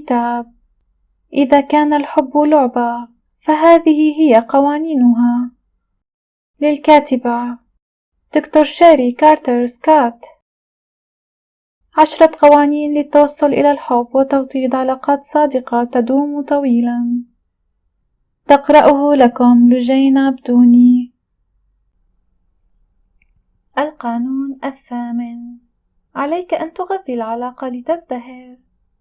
الكتاب: إذا كان الحب لعبة فهذه هي قوانينها. للكاتبة دكتور شيري كارتر سكوت. 10 قوانين للتوصل إلى الحب وتوطيد علاقات صادقة تدوم طويلا. تقرأه لكم لجينة بدوني. القانون 8: عليك أن تغذي العلاقة لتزدهر.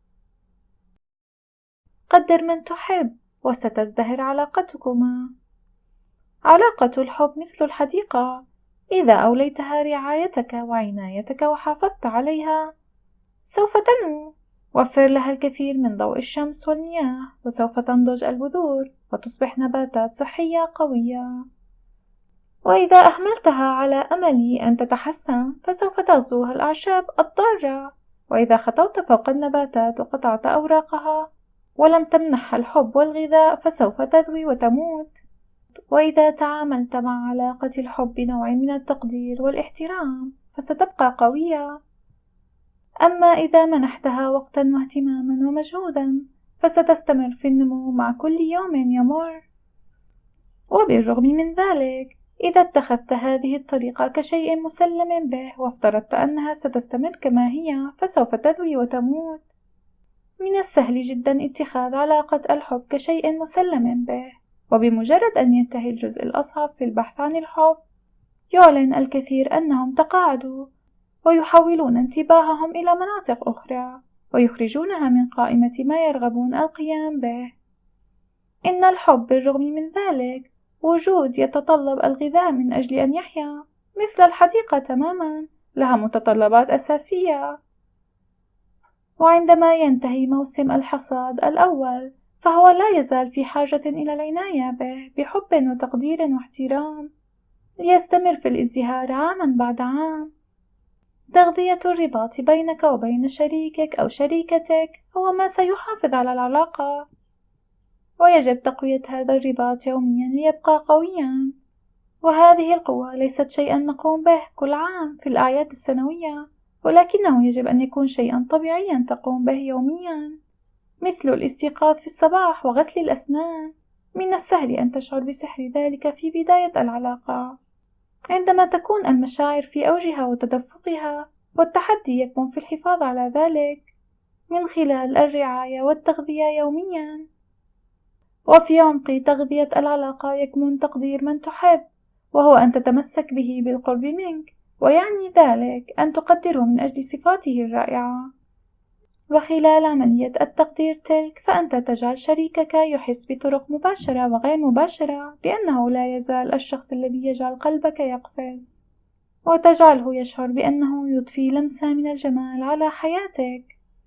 قدر من تحب وستزدهر علاقتكما. علاقة الحب مثل الحديقة، إذا أوليتها رعايتك وعنايتك وحافظت عليها سوف تنمو. وفر لها الكثير من ضوء الشمس والمياه وسوف تنضج البذور وتصبح نباتات صحية قوية. وإذا أهملتها على أمل أن تتحسن فسوف تغزوها الأعشاب الضارة. وإذا خطوت فوق النباتات وقطعت أوراقها ولم تمنحها الحب والغذاء فسوف تذوي وتموت. وإذا تعاملت مع علاقة الحب بنوع من التقدير والاحترام فستبقى قوية. أما إذا منحتها وقتا واهتماما ومجهودا فستستمر في النمو مع كل يوم يمر. وبالرغم من ذلك، إذا اتخذت هذه الطريقة كشيء مسلم به وافترضت أنها ستستمر كما هي فسوف تذوي وتموت. من السهل جدا اتخاذ علاقة الحب كشيء مسلم به، وبمجرد أن ينتهي الجزء الأصعب في البحث عن الحب يعلن الكثير أنهم تقاعدوا ويحولون انتباههم إلى مناطق أخرى ويخرجونها من قائمة ما يرغبون القيام به. إن الحب بالرغم من ذلك وجود يتطلب الغذاء من أجل أن يحيا، مثل الحديقة تماما، لها متطلبات أساسية. وعندما ينتهي موسم الحصاد الأول فهو لا يزال في حاجة إلى العناية به بحب وتقدير واحترام ليستمر في الازدهار عاما بعد عام. تغذية الرباط بينك وبين شريكك أو شريكتك هو ما سيحافظ على العلاقة، ويجب تقوية هذا الرباط يوميا ليبقى قويا. وهذه القوة ليست شيئا نقوم به كل عام في الأعياد السنوية، ولكنه يجب أن يكون شيئا طبيعيا تقوم به يوميا، مثل الاستيقاظ في الصباح وغسل الأسنان. من السهل أن تشعر بسحر ذلك في بداية العلاقة، عندما تكون المشاعر في أوجها وتدفقها، والتحدي يكمن في الحفاظ على ذلك من خلال الرعاية والتغذية يوميا. وفي عمق تغذية العلاقة يكمن تقدير من تحب، وهو أن تتمسك به بالقرب منك، ويعني ذلك أن تقدره من أجل صفاته الرائعة. وخلال عملية التقدير تلك فأنت تجعل شريكك يحس بطرق مباشرة وغير مباشرة بأنه لا يزال الشخص الذي يجعل قلبك يقفز، وتجعله يشعر بأنه يضفي لمسة من الجمال على حياتك.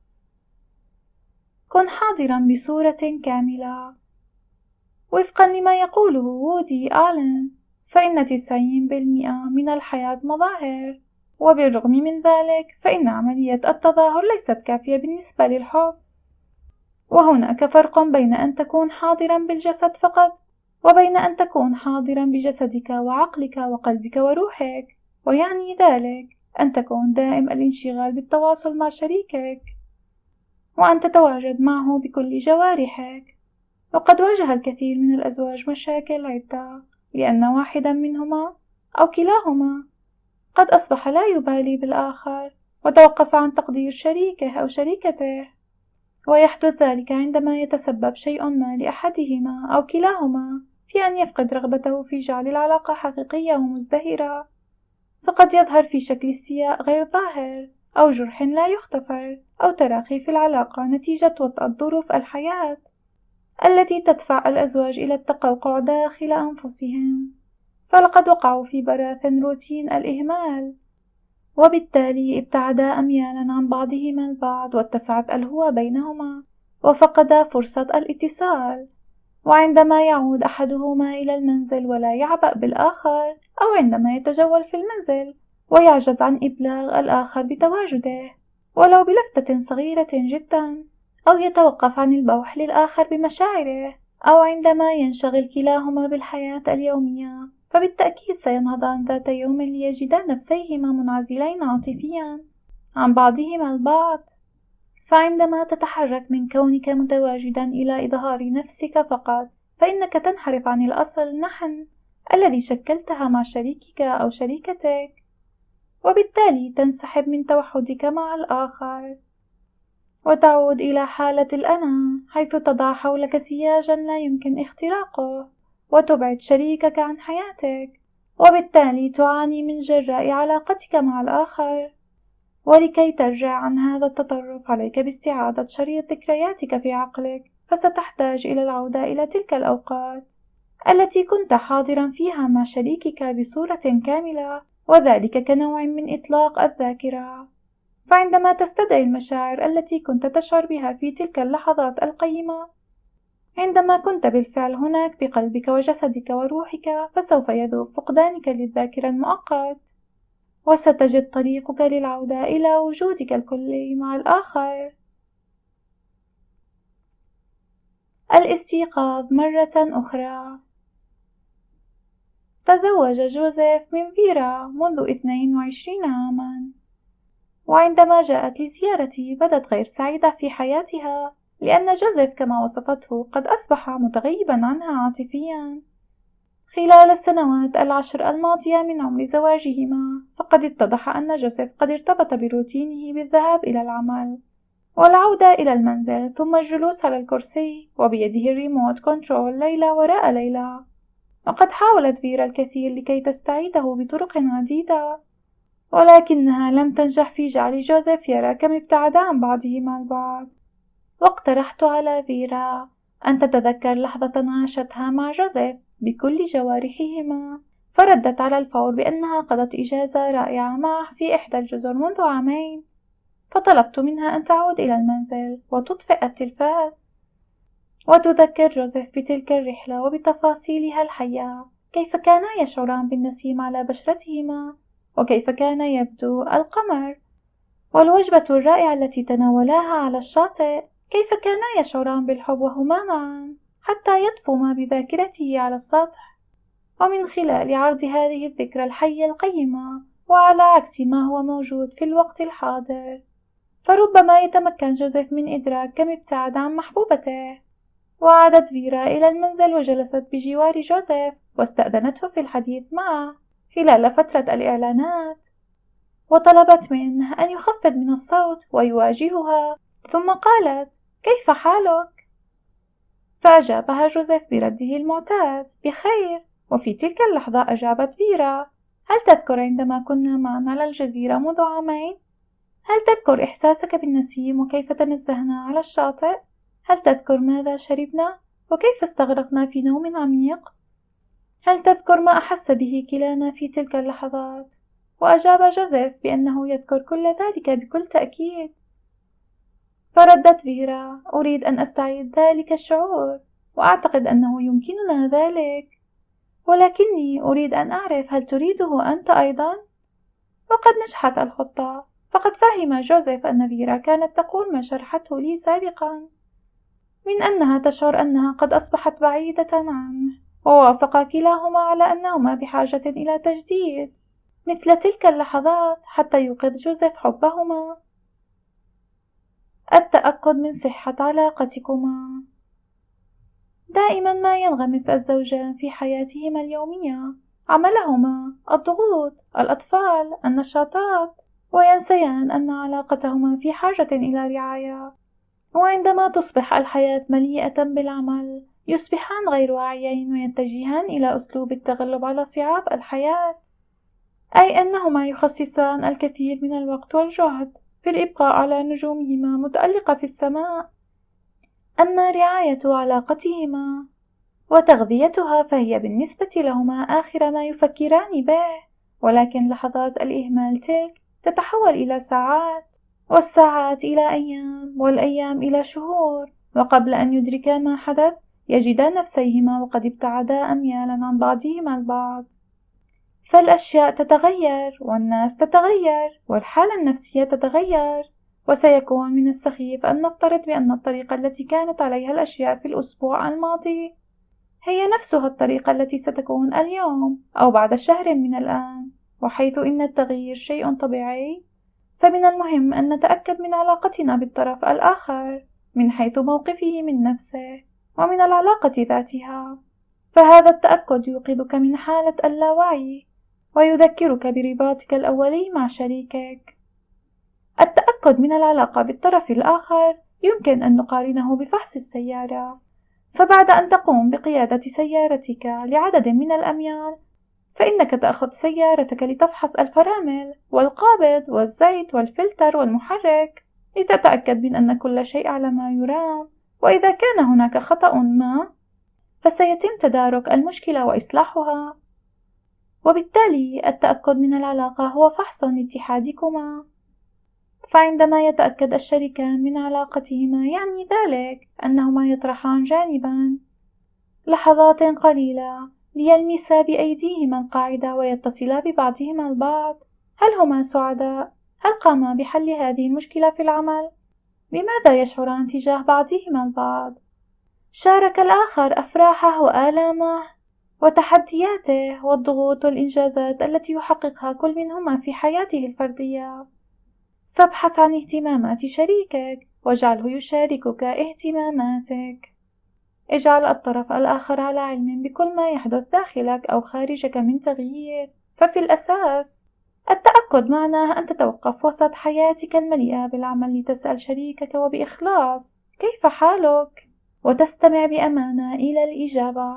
كن حاضرا بصورة كاملة. وفقا لما يقوله وودي آلن فإن 90% من الحياة مظاهر، وبالرغم من ذلك فإن عملية التظاهر ليست كافية بالنسبة للحب. وهناك فرق بين أن تكون حاضرا بالجسد فقط وبين أن تكون حاضرا بجسدك وعقلك وقلبك وروحك، ويعني ذلك أن تكون دائم الانشغال بالتواصل مع شريكك وأن تتواجد معه بكل جوارحك. وقد واجه الكثير من الأزواج مشاكل عدة لأن واحدا منهما أو كلاهما قد أصبح لا يبالي بالآخر وتوقف عن تقدير شريكه أو شريكته. ويحدث ذلك عندما يتسبب شيء ما لأحدهما أو كلاهما في أن يفقد رغبته في جعل العلاقة حقيقية ومزدهرة، فقد يظهر في شكل استياء غير ظاهر أو جرح لا يغتفر أو تراخي في العلاقة نتيجة وطأة ظروف الحياة التي تدفع الأزواج إلى التقوقع داخل أنفسهم، فلقد وقعوا في براثن روتين الإهمال، وبالتالي ابتعدا أميالا عن بعضهما البعض واتسعت الهوى بينهما وفقدا فرصة الاتصال. وعندما يعود أحدهما إلى المنزل ولا يعبأ بالآخر، أو عندما يتجول في المنزل ويعجز عن إبلاغ الآخر بتواجده ولو بلفتة صغيرة جدا، أو يتوقف عن البوح للآخر بمشاعره، أو عندما ينشغل كلاهما بالحياة اليومية، فبالتأكيد سينهضان ذات يوم ليجدا نفسيهما منعزلين عاطفيا عن بعضهما البعض. فعندما تتحرك من كونك متواجدا إلى إظهار نفسك فقط، فإنك تنحرف عن الأصل نحن الذي شكلتها مع شريكك أو شريكتك، وبالتالي تنسحب من توحدك مع الآخر، وتعود إلى حالة الأنا، حيث تضع حولك سياجا لا يمكن اختراقه، وتبعد شريكك عن حياتك، وبالتالي تعاني من جراء علاقتك مع الآخر. ولكي ترجع عن هذا التطرف عليك باستعادة شريط ذكرياتك في عقلك، فستحتاج إلى العودة إلى تلك الأوقات التي كنت حاضرا فيها مع شريكك بصورة كاملة، وذلك كنوع من إطلاق الذاكرة. فعندما تستدعي المشاعر التي كنت تشعر بها في تلك اللحظات القيمة، عندما كنت بالفعل هناك بقلبك وجسدك وروحك، فسوف يذوب فقدانك للذاكرة المؤقت، وستجد طريقك للعودة إلى وجودك الكلي مع الآخر. الاستيقاظ مرة أخرى. تزوج جوزيف من فيرا منذ 22 عاما، وعندما جاءت لزيارتي بدت غير سعيدة في حياتها، لأن جوزيف كما وصفته قد أصبح متغيبا عنها عاطفيا خلال السنوات 10 الماضية من عمر زواجهما. فقد اتضح أن جوزيف قد ارتبط بروتينه بالذهاب إلى العمل والعودة إلى المنزل ثم الجلوس على الكرسي وبيده الريموت كنترول ليلة وراء ليلة. وقد حاولت فيرا الكثير لكي تستعيده بطرق عديدة، ولكنها لم تنجح في جعل جوزيف يرى كم ابتعدا عن بعضهما البعض. واقترحت على فيرا أن تتذكر لحظة عاشتها مع جوزيف بكل جوارحهما، فردت على الفور بأنها قضت إجازة رائعة معه في إحدى الجزر منذ عامين. فطلبت منها أن تعود إلى المنزل وتطفئ التلفاز وتذكر جوزيف بتلك الرحلة وبتفاصيلها الحية، كيف كانا يشعران بالنسيم على بشرتهما، وكيف كان يبدو القمر، والوجبة الرائعة التي تناولاها على الشاطئ، كيف كانا يشعران بالحب وهما معا حتى يطفو ما بذاكرته على السطح. ومن خلال عرض هذه الذكرى الحية القيمة وعلى عكس ما هو موجود في الوقت الحاضر، فربما يتمكن جوزيف من إدراك كم ابتعد عن محبوبته. وعادت فيرا إلى المنزل وجلست بجوار جوزيف واستأذنته في الحديث معه خلال فترة الإعلانات، وطلبت منه أن يخفض من الصوت ويواجهها، ثم قالت: كيف حالك؟ فأجابها جوزيف برده المعتاد: بخير. وفي تلك اللحظة أجابت فيرا: هل تذكر عندما كنا معا على الجزيرة منذ عامين؟ هل تذكر إحساسك بالنسيم وكيف تنزهنا على الشاطئ؟ هل تذكر ماذا شربنا وكيف استغرقنا في نوم عميق؟ هل تذكر ما أحس به كلانا في تلك اللحظات؟ وأجاب جوزيف بأنه يذكر كل ذلك بكل تأكيد. فردت فيرا: أريد أن أستعيد ذلك الشعور، وأعتقد أنه يمكننا ذلك، ولكني أريد أن أعرف هل تريده أنت أيضا؟ وقد نجحت الخطة، فقد فهم جوزيف أن فيرا كانت تقول ما شرحته لي سابقا، من أنها تشعر أنها قد أصبحت بعيدة عنه، ووافق كلاهما على أنهما بحاجة إلى تجديد مثل تلك اللحظات حتى يوقظ جوزيف حبهما. التأكد من صحة علاقتكما. دائما ما ينغمس الزوجان في حياتهما اليومية، عملهما، الضغوط، الأطفال، النشاطات، وينسيان أن علاقتهما في حاجة إلى رعاية. وعندما تصبح الحياة مليئة بالعمل، يصبحان غير واعيين ويتجهان إلى أسلوب التغلب على صعاب الحياة، أي أنهما يخصصان الكثير من الوقت والجهد في الإبقاء على نجومهما متألقة في السماء. أما رعاية علاقتهما وتغذيتها فهي بالنسبة لهما آخر ما يفكران به، ولكن لحظات الإهمال تلك تتحول إلى ساعات، والساعات إلى أيام، والأيام إلى شهور، وقبل أن يدركا ما حدث يجدا نفسيهما وقد ابتعدا أميالا عن بعضهما البعض. فالأشياء تتغير، والناس تتغير، والحالة النفسية تتغير، وسيكون من السخيف أن نفترض بأن الطريقة التي كانت عليها الأشياء في الأسبوع الماضي هي نفسها الطريقة التي ستكون اليوم أو بعد شهر من الآن. وحيث إن التغيير شيء طبيعي، فمن المهم أن نتأكد من علاقتنا بالطرف الآخر من حيث موقفه من نفسه ومن العلاقة ذاتها، فهذا التأكد يوقظك من حالة اللاوعي ويذكرك برباطك الأولي مع شريكك. التأكد من العلاقة بالطرف الآخر يمكن أن نقارنه بفحص السيارة، فبعد أن تقوم بقيادة سيارتك لعدد من الأميال، فإنك تأخذ سيارتك لتفحص الفرامل والقابض والزيت والفلتر والمحرك لتتأكد من أن كل شيء على ما يرام، وإذا كان هناك خطأ ما فسيتم تدارك المشكلة وإصلاحها. وبالتالي التأكد من العلاقة هو فحص لاتحادكما، فعندما يتأكد الشريكان من علاقتهما يعني ذلك أنهما يطرحان جانبا لحظات قليلة ليلمسا بأيديهما القاعدة ويتصلا ببعضهما البعض. هل هما سعداء؟ هل قاما بحل هذه المشكلة في العمل؟ بماذا يشعران تجاه بعضهما البعض؟ شارك الآخر أفراحه وآلامه وتحدياته والضغوط والإنجازات التي يحققها كل منهما في حياته الفردية. فابحث عن اهتمامات شريكك واجعله يشاركك اهتماماتك. اجعل الطرف الآخر على علم بكل ما يحدث داخلك أو خارجك من تغيير، ففي الأساس التأكد معناه أن تتوقف وسط حياتك المليئة بالعمل لتسأل شريكك وبإخلاص كيف حالك، وتستمع بأمانة إلى الإجابة.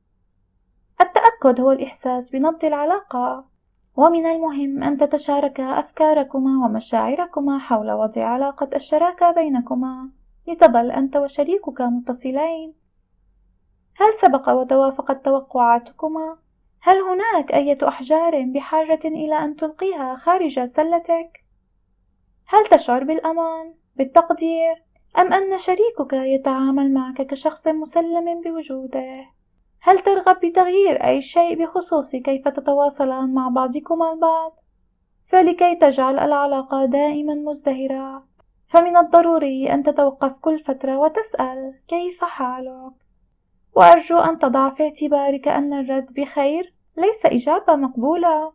التأكد هو الإحساس بنبض العلاقة، ومن المهم أن تتشاركا أفكاركما ومشاعركما حول وضع علاقة الشراكة بينكما لتظل أنت وشريكك متصلين. هل سبق وتوافقت توقعاتكما؟ هل هناك أي أحجار بحاجة إلى أن تلقيها خارج سلتك؟ هل تشعر بالأمان، بالتقدير، أم أن شريكك يتعامل معك كشخص مسلم بوجوده؟ هل ترغب بتغيير أي شيء بخصوص كيف تتواصلان مع بعضكما البعض؟ فلكي تجعل العلاقة دائما مزدهرة، فمن الضروري أن تتوقف كل فترة وتسأل كيف حالك، وأرجو أن تضع في اعتبارك أن الرد بخير ليس إجابة مقبولة.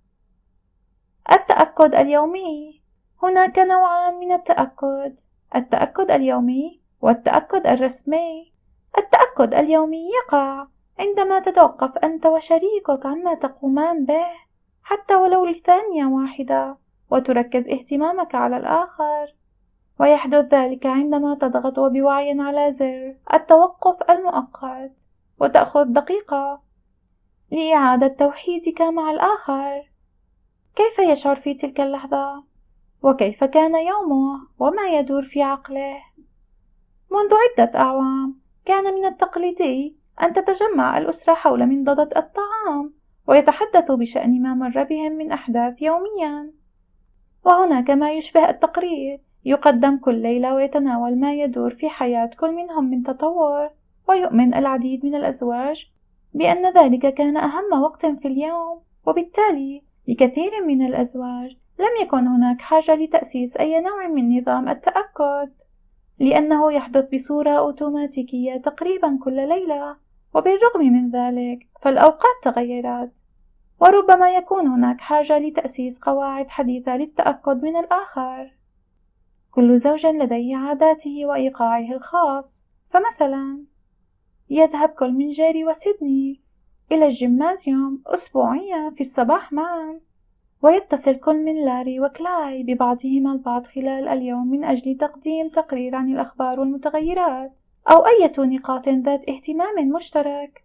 التأكد اليومي. هناك نوعان من التأكد: التأكد اليومي والتأكد الرسمي. التأكد اليومي يقع عندما تتوقف أنت وشريكك عما تقومان به حتى ولو لثانية واحدة وتركز اهتمامك على الآخر، ويحدث ذلك عندما تضغط وبوعي على زر التوقف المؤقت وتأخذ دقيقة لإعادة توحيدك مع الآخر. كيف يشعر في تلك اللحظة؟ وكيف كان يومه؟ وما يدور في عقله؟ منذ عدة أعوام كان من التقليدي أن تتجمع الأسرة حول منضدة الطعام ويتحدثوا بشأن ما مر بهم من أحداث يوميا، وهناك ما يشبه التقرير يقدم كل ليلة ويتناول ما يدور في حياة كل منهم من تطور. ويؤمن العديد من الأزواج بأن ذلك كان أهم وقت في اليوم، وبالتالي لكثير من الأزواج لم يكن هناك حاجة لتأسيس أي نوع من نظام التأكد، لأنه يحدث بصورة أوتوماتيكية تقريبا كل ليلة. وبالرغم من ذلك فالأوقات تغيرت، وربما يكون هناك حاجة لتأسيس قواعد حديثة للتأكد من الآخر. كل زوج لديه عاداته وإيقاعه الخاص، فمثلا يذهب كل من جيري وسيدني إلى الجيمنازيوم أسبوعيا في الصباح معا، ويتصل كل من لاري وكلاي ببعضهما البعض خلال اليوم من أجل تقديم تقرير عن الأخبار والمتغيرات أو أي نقاط ذات اهتمام مشترك.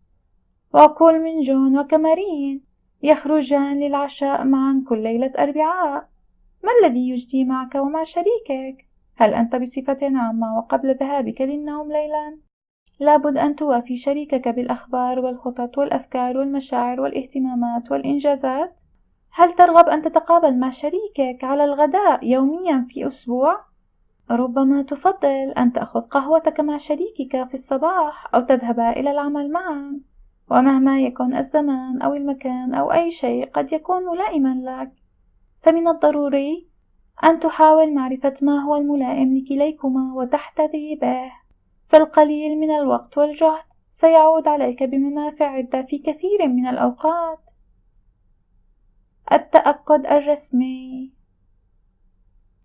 وكل من جون وكمارين يخرجان للعشاء معا كل ليلة أربعاء. ما الذي يجدي معك ومع شريكك؟ هل أنت بصفة عامة وقبل ذهابك للنوم ليلا لابد أن توافي شريكك بالأخبار والخطط والأفكار والمشاعر والاهتمامات والإنجازات؟ هل ترغب أن تتقابل مع شريكك على الغداء يوميا في أسبوع؟ ربما تفضل أن تأخذ قهوتك مع شريكك في الصباح أو تذهبا إلى العمل معا، ومهما يكن الزمان أو المكان أو أي شيء قد يكون ملائما لك، فمن الضروري أن تحاول معرفة ما هو الملائم لكليكما وتحتذي به. فالقليل من الوقت والجهد سيعود عليك بمنافع عدة في كثير من الأوقات. التأكد الرسمي.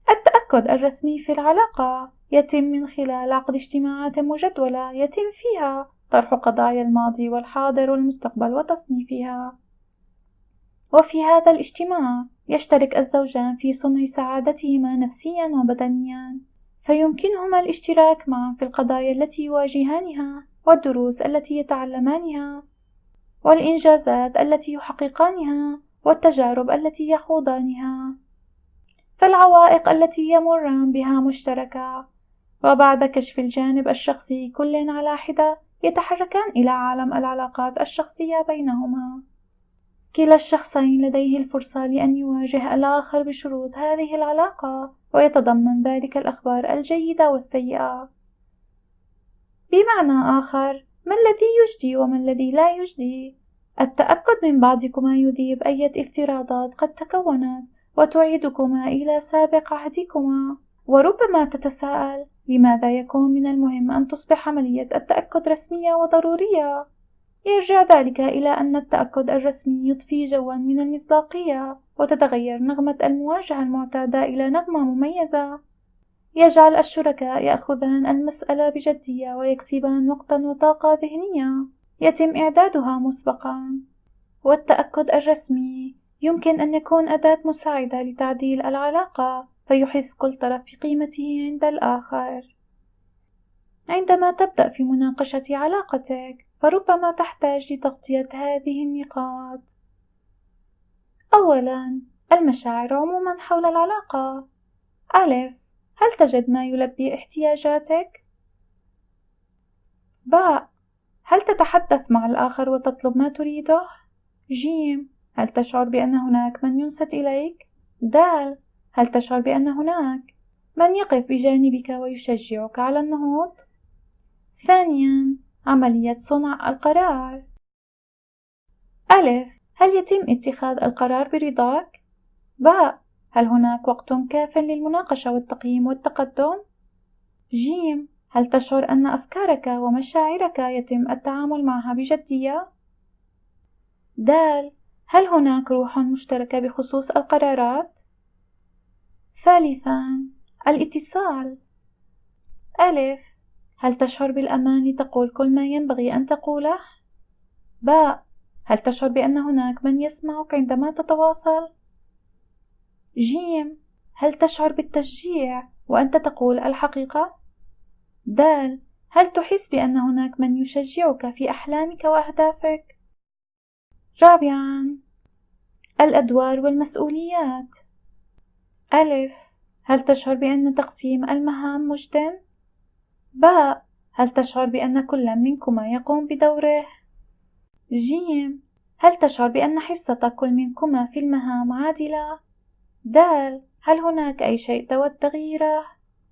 التأكد الرسمي في العلاقة يتم من خلال عقد اجتماعات مجدولة يتم فيها طرح قضايا الماضي والحاضر والمستقبل وتصنيفها. وفي هذا الاجتماع يشترك الزوجان في صنع سعادتهما نفسيا وبدنيا، فيمكنهما الاشتراك معا في القضايا التي يواجهانها والدروس التي يتعلمانها والإنجازات التي يحققانها والتجارب التي يخوضانها، فالعوائق التي يمران بها مشتركة. وبعد كشف الجانب الشخصي كل على حدة يتحركان إلى عالم العلاقات الشخصية بينهما. كلا الشخصين لديه الفرصة لأن يواجه الآخر بشروط هذه العلاقة، ويتضمن ذلك الأخبار الجيدة والسيئة. بمعنى آخر، ما الذي يجدي وما الذي لا يجدي؟ التأكد من بعضكما يذيب أي افتراضات قد تكونت وتعيدكما إلى سابق عهدكما. وربما تتساءل: لماذا يكون من المهم أن تصبح عملية التأكد رسمية وضرورية؟ يرجع ذلك إلى أن التأكد الرسمي يضفي جوا من المصداقية، وتتغير نغمة المواجهة المعتادة إلى نغمة مميزة، يجعل الشركاء يأخذان المسألة بجدية ويكسبان وقتا وطاقة ذهنية يتم إعدادها مسبقا. والتأكد الرسمي يمكن أن يكون أداة مساعدة لتعديل العلاقة، فيحس كل طرف بقيمته عند الآخر. عندما تبدأ في مناقشة علاقتك، فربما تحتاج لتغطية هذه النقاط. أولاً، المشاعر عموماً حول العلاقة. ألف: هل تجد ما يلبي احتياجاتك؟ باء: هل تتحدث مع الآخر وتطلب ما تريده؟ جيم: هل تشعر بأن هناك من ينصت إليك؟ دال: هل تشعر بأن هناك من يقف بجانبك ويشجعك على النهوض؟ ثانياً، عملية صنع القرار. ألف: هل يتم اتخاذ القرار برضاك؟ باء: هل هناك وقت كاف للمناقشة والتقييم والتقدم؟ جيم: هل تشعر أن أفكارك ومشاعرك يتم التعامل معها بجدية؟ دال: هل هناك روح مشتركة بخصوص القرارات؟ ثالثاً، الاتصال. ألف: هل تشعر بالأمان لتقول كل ما ينبغي أن تقوله؟ باء: هل تشعر بأن هناك من يسمعك عندما تتواصل؟ جيم: هل تشعر بالتشجيع وأنت تقول الحقيقة؟ دال: هل تحس بأن هناك من يشجعك في أحلامك وأهدافك؟ رابعاً، الأدوار والمسؤوليات. ألف: هل تشعر بأن تقسيم المهام مجدٍ؟ باء: هل تشعر بأن كل منكما يقوم بدوره؟ جيم: هل تشعر بأن حصة كل منكما في المهام عادلة؟ دال: هل هناك أي شيء تود تغييره؟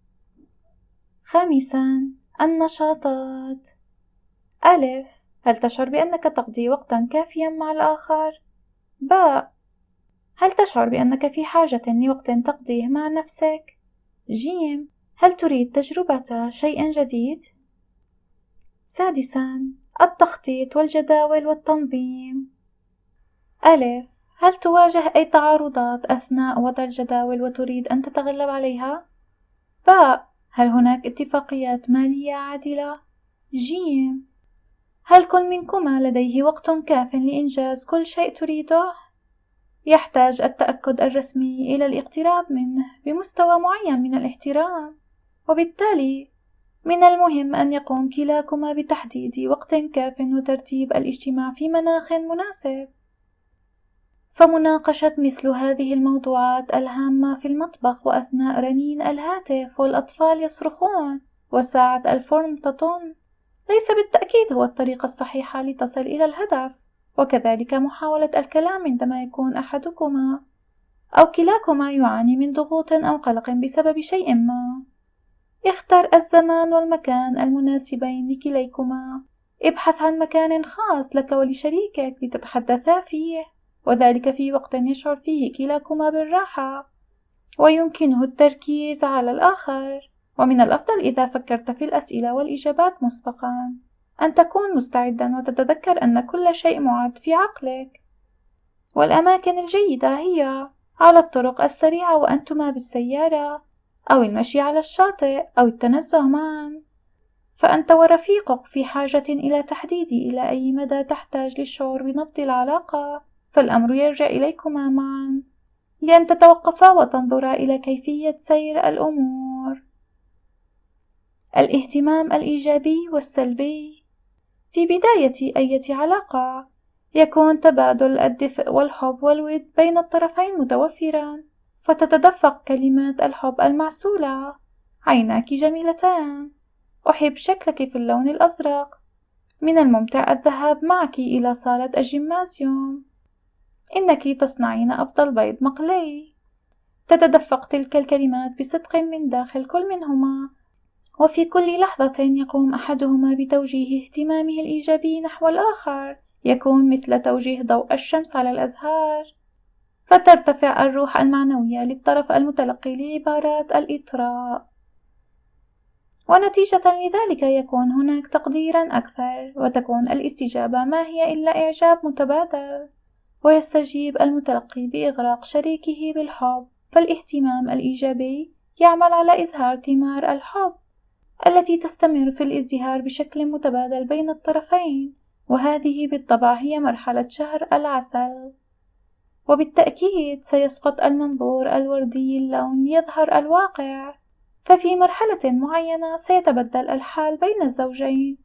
خامساً، النشاطات. ألف: هل تشعر بأنك تقضي وقتاً كافياً مع الآخر؟ باء: هل تشعر بأنك في حاجة لوقت تقضيه مع نفسك؟ جيم: هل تريد تجربة شيء جديد؟ سادساً، التخطيط والجداول والتنظيم. ألف: هل تواجه أي تعارضات أثناء وضع الجداول وتريد أن تتغلب عليها؟ باء: هل هناك اتفاقيات مالية عادلة؟ جيم: هل كل منكما لديه وقت كاف لإنجاز كل شيء تريده؟ يحتاج التأكد الرسمي إلى الاقتراب منه بمستوى معين من الاحترام، وبالتالي من المهم أن يقوم كلاكما بتحديد وقت كاف وترتيب الاجتماع في مناخ مناسب. فمناقشة مثل هذه الموضوعات الهامة في المطبخ وأثناء رنين الهاتف والأطفال يصرخون وساعة الفرن تطن ليس بالتأكيد هو الطريقة الصحيحة لتصل إلى الهدف. وكذلك محاولة الكلام عندما يكون أحدكما أو كلاكما يعاني من ضغوط أو قلق بسبب شيء ما. اختر الزمان والمكان المناسبين لكليكما. ابحث عن مكان خاص لك ولشريكك لتتحدثا فيه، وذلك في وقت يشعر فيه كلاكما بالراحة ويمكنه التركيز على الآخر. ومن الأفضل إذا فكرت في الأسئلة والإجابات مسبقا أن تكون مستعدا وتتذكر أن كل شيء معد في عقلك. والأماكن الجيدة هي على الطرق السريعة وأنتما بالسيارة، أو المشي على الشاطئ أو التنزه معا، فأنت ورفيقك في حاجة إلى تحديد إلى أي مدى تحتاج للشعور بنبض العلاقة، فالأمر يرجع إليكما معا لأن تتوقفا وتنظرا إلى كيفية سير الأمور. الاهتمام الإيجابي والسلبي. في بداية أي علاقة يكون تبادل الدفء والحب والود بين الطرفين متوفرا، فتتدفق كلمات الحب المعسولة: عيناك جميلتان، أحب شكلك في اللون الأزرق، من الممتع الذهاب معك إلى صالة الجيمنازيوم، إنك تصنعين أفضل بيض مقلي. تتدفق تلك الكلمات بصدق من داخل كل منهما، وفي كل لحظة يقوم أحدهما بتوجيه اهتمامه الإيجابي نحو الآخر، يكون مثل توجيه ضوء الشمس على الأزهار، فترتفع الروح المعنوية للطرف المتلقي لعبارات الإطراء، ونتيجة لذلك يكون هناك تقديرا أكثر، وتكون الاستجابة ما هي إلا إعجاب متبادل، ويستجيب المتلقي بإغراق شريكه بالحب. فالاهتمام الإيجابي يعمل على إظهار ثمار الحب التي تستمر في الازدهار بشكل متبادل بين الطرفين، وهذه بالطبع هي مرحلة شهر العسل. وبالتأكيد سيسقط المنظور الوردي اللون ليظهر الواقع، ففي مرحلة معينة سيتبدل الحال بين الزوجين،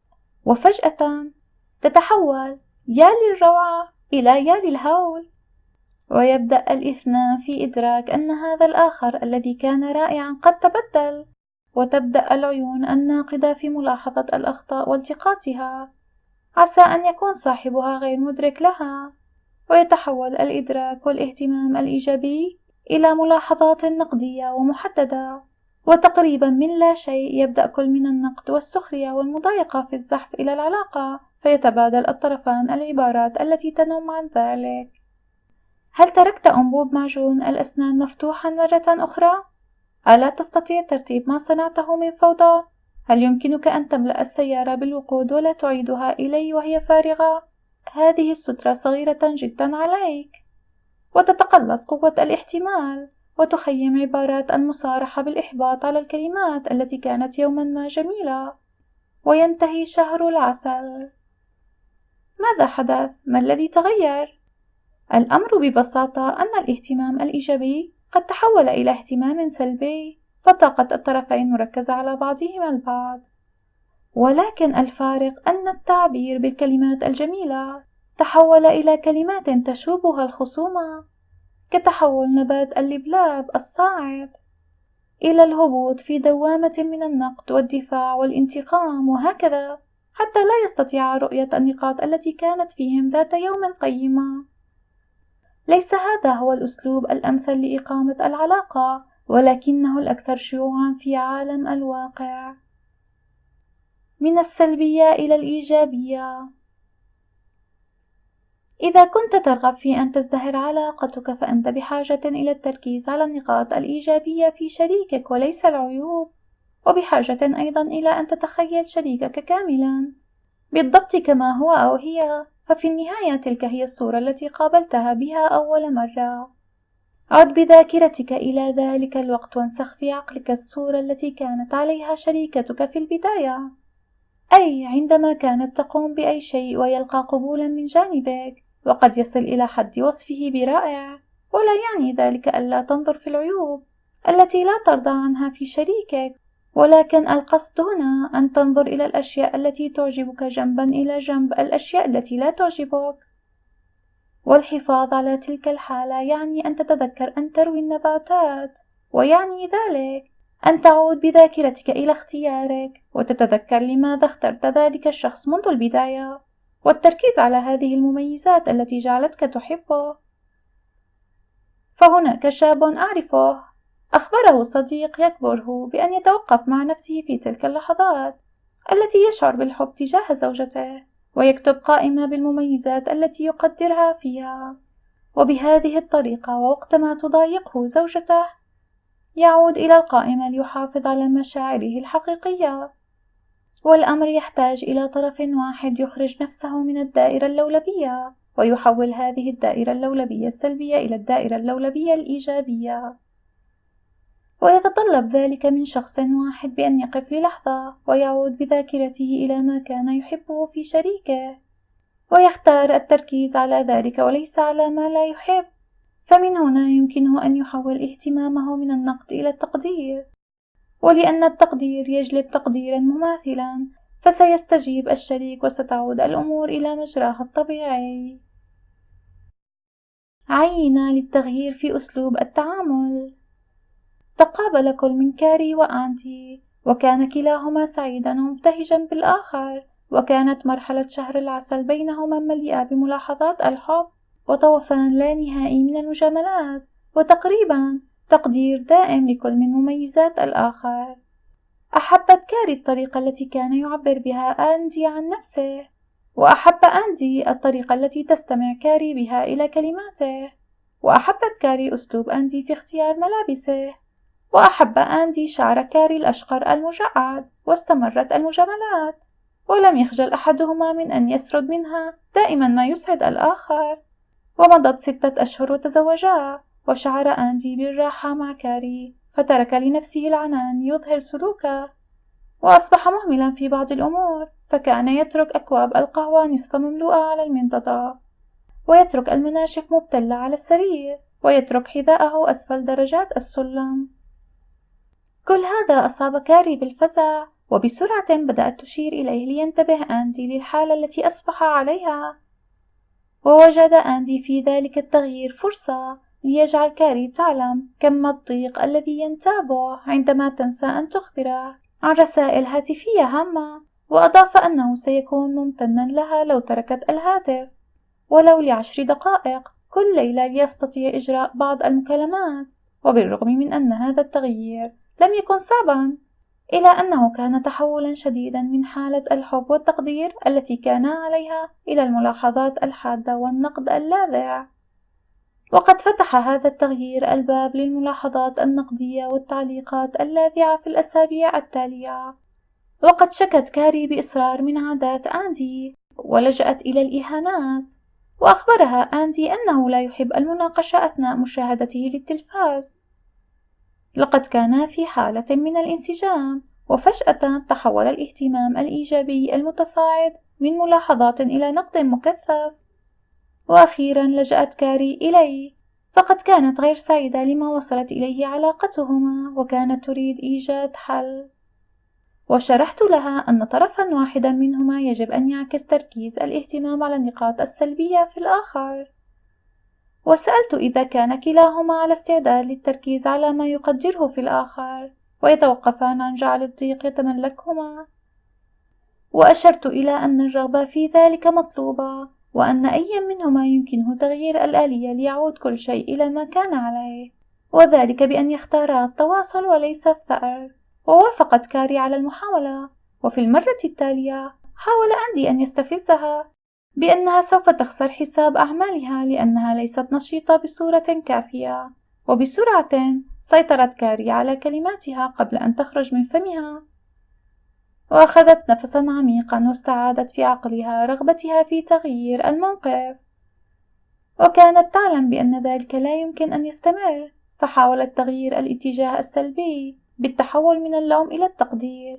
وفجأة تتحول يا للروعة إلى يا للهول، ويبدأ الاثنان في إدراك أن هذا الآخر الذي كان رائعا قد تبدل، وتبدأ العيون الناقدة في ملاحظة الأخطاء والتقاطها، عسى أن يكون صاحبها غير مدرك لها، ويتحول الإدراك والاهتمام الإيجابي إلى ملاحظات نقدية ومحددة، وتقريبا من لا شيء يبدأ كل من النقد والسخرية والمضايقة في الزحف إلى العلاقة، فيتبادل الطرفان العبارات التي تنم عن ذلك: هل تركت أنبوب معجون الأسنان مفتوحا مرة أخرى؟ ألا تستطيع ترتيب ما صنعته من فوضى؟ هل يمكنك أن تملأ السيارة بالوقود ولا تعيدها إلي وهي فارغة؟ هذه السترة صغيرة جدا عليك. وتتقلص قوة الاحتمال، وتخيم عبارات المصارحة بالإحباط على الكلمات التي كانت يوما ما جميلة، وينتهي شهر العسل. ماذا حدث؟ ما الذي تغير؟ الأمر ببساطة أن الاهتمام الإيجابي قد تحول إلى اهتمام سلبي، فطاقة الطرفين مركزة على بعضهما البعض، ولكن الفارق أن التعبير بالكلمات الجميلة تحول إلى كلمات تشوبها الخصومة، كتحول نبات اللبلاب الصاعد إلى الهبوط في دوامة من النقد والدفاع والانتقام، وهكذا حتى لا يستطيع رؤية النقاط التي كانت فيهم ذات يوم قيمة. ليس هذا هو الأسلوب الأمثل لإقامة العلاقة، ولكنه الأكثر شيوعًا في عالم الواقع. من السلبية إلى الإيجابية. إذا كنت ترغب في أن تزدهر علاقتك، فأنت بحاجة إلى التركيز على النقاط الإيجابية في شريكك وليس العيوب، وبحاجة أيضًا إلى أن تتخيل شريكك كاملًا بالضبط كما هو أو هي، ففي النهاية تلك هي الصورة التي قابلتها بها أول مرة. عد بذاكرتك إلى ذلك الوقت وانسخ في عقلك الصورة التي كانت عليها شريكتك في البداية، أي عندما كانت تقوم بأي شيء ويلقى قبولا من جانبك، وقد يصل إلى حد وصفه برائع، ولا يعني ذلك ألا تنظر في العيوب التي لا ترضى عنها في شريكك، ولكن القصد هنا أن تنظر إلى الأشياء التي تعجبك جنبا إلى جنب الأشياء التي لا تعجبك. والحفاظ على تلك الحالة يعني أن تتذكر أن تروي النباتات، ويعني ذلك أن تعود بذاكرتك إلى اختيارك وتتذكر لماذا اخترت ذلك الشخص منذ البداية، والتركيز على هذه المميزات التي جعلتك تحبه. فهناك شاب أعرفه أخبره صديق يكبره بأن يتوقف مع نفسه في تلك اللحظات التي يشعر بالحب تجاه زوجته، ويكتب قائمة بالمميزات التي يقدرها فيها، وبهذه الطريقة ووقتما تضايقه زوجته يعود إلى القائمة ليحافظ على مشاعره الحقيقية. والأمر يحتاج إلى طرف واحد يخرج نفسه من الدائرة اللولبية ويحول هذه الدائرة اللولبية السلبية إلى الدائرة اللولبية الإيجابية. ويتطلب ذلك من شخص واحد بأن يقف للحظة ويعود بذاكرته إلى ما كان يحبه في شريكه، ويختار التركيز على ذلك وليس على ما لا يحب. فمن هنا يمكنه أن يحول اهتمامه من النقد إلى التقدير، ولأن التقدير يجلب تقديرا مماثلا فسيستجيب الشريك وستعود الأمور إلى مجراها الطبيعي. عينا للتغيير في أسلوب التعامل. تقابل كل من كاري وأندي، وكان كلاهما سعيدا ومبتهجا بالآخر، وكانت مرحلة شهر العسل بينهما مليئة بملاحظات الحب وطوفان لا نهائي من المجاملات، وتقريبا تقدير دائم لكل من مميزات الآخر. أحبت كاري الطريقة التي كان يعبر بها أندي عن نفسه، وأحب أندي الطريقة التي تستمع كاري بها إلى كلماته، وأحبت كاري أسلوب أندي في اختيار ملابسه، وأحب أندي شعر كاري الأشقر المجعد، واستمرت المجاملات، ولم يخجل أحدهما من أن يسرد منها دائما ما يسعد الآخر. ومضت 6 أشهر وتزوجا، وشعر أندي بالراحة مع كاري فترك لنفسه العنان يظهر سلوكه، وأصبح مهملا في بعض الأمور، فكان يترك أكواب القهوة نصف مملوءة على المنضدة، ويترك المناشف مبتلة على السرير، ويترك حذاءه أسفل درجات السلم. كل هذا أصاب كاري بالفزع، وبسرعة بدأت تشير إليه لينتبه أندي للحالة التي أصبح عليها، ووجد أندي في ذلك التغيير فرصة ليجعل كاري تعلم كم الضيق الذي ينتابه عندما تنسى أن تخبره عن رسائل هاتفية هامة، وأضاف أنه سيكون ممتنا لها لو تركت الهاتف ولو ل10 دقائق كل ليلة ليستطيع إجراء بعض المكالمات. وبالرغم من أن هذا التغيير لم يكن صعبا، إلا أنه كان تحولا شديدا من حالة الحب والتقدير التي كانا عليها إلى الملاحظات الحادة والنقد اللاذع. وقد فتح هذا التغيير الباب للملاحظات النقدية والتعليقات اللاذعة في الأسابيع التالية. وقد شكت كاري بإصرار من عادات أندي ولجأت إلى الإهانات، وأخبرها أندي أنه لا يحب المناقشة أثناء مشاهدته للتلفاز. لقد كانا في حالة من الانسجام، وفجأة تحول الاهتمام الإيجابي المتصاعد من ملاحظات إلى نقد مكثف. وأخيرا لجأت كاري إليه، فقد كانت غير سعيدة لما وصلت إليه علاقتهما، وكانت تريد إيجاد حل. وشرحت لها أن طرفا واحدا منهما يجب أن يعكس تركيز الاهتمام على النقاط السلبية في الآخر، وسألت إذا كان كلاهما على استعداد للتركيز على ما يقدره في الآخر ويتوقفان عن جعل الضيق يتملكهما، وأشرت إلى أن الرغبة في ذلك مطلوبة، وأن أي منهما يمكنه تغيير الآلية ليعود كل شيء إلى ما كان عليه، وذلك بأن يختارا التواصل وليس الثأر. ووافقت كاري على المحاولة، وفي المرة التالية حاول أندي أن يستفزها بأنها سوف تخسر حساب أعمالها لأنها ليست نشيطة بصورة كافية، وبسرعة سيطرت كاري على كلماتها قبل أن تخرج من فمها، وأخذت نفسا عميقا واستعادت في عقلها رغبتها في تغيير الموقف. وكانت تعلم بأن ذلك لا يمكن أن يستمر، فحاولت تغيير الاتجاه السلبي بالتحول من اللوم إلى التقدير.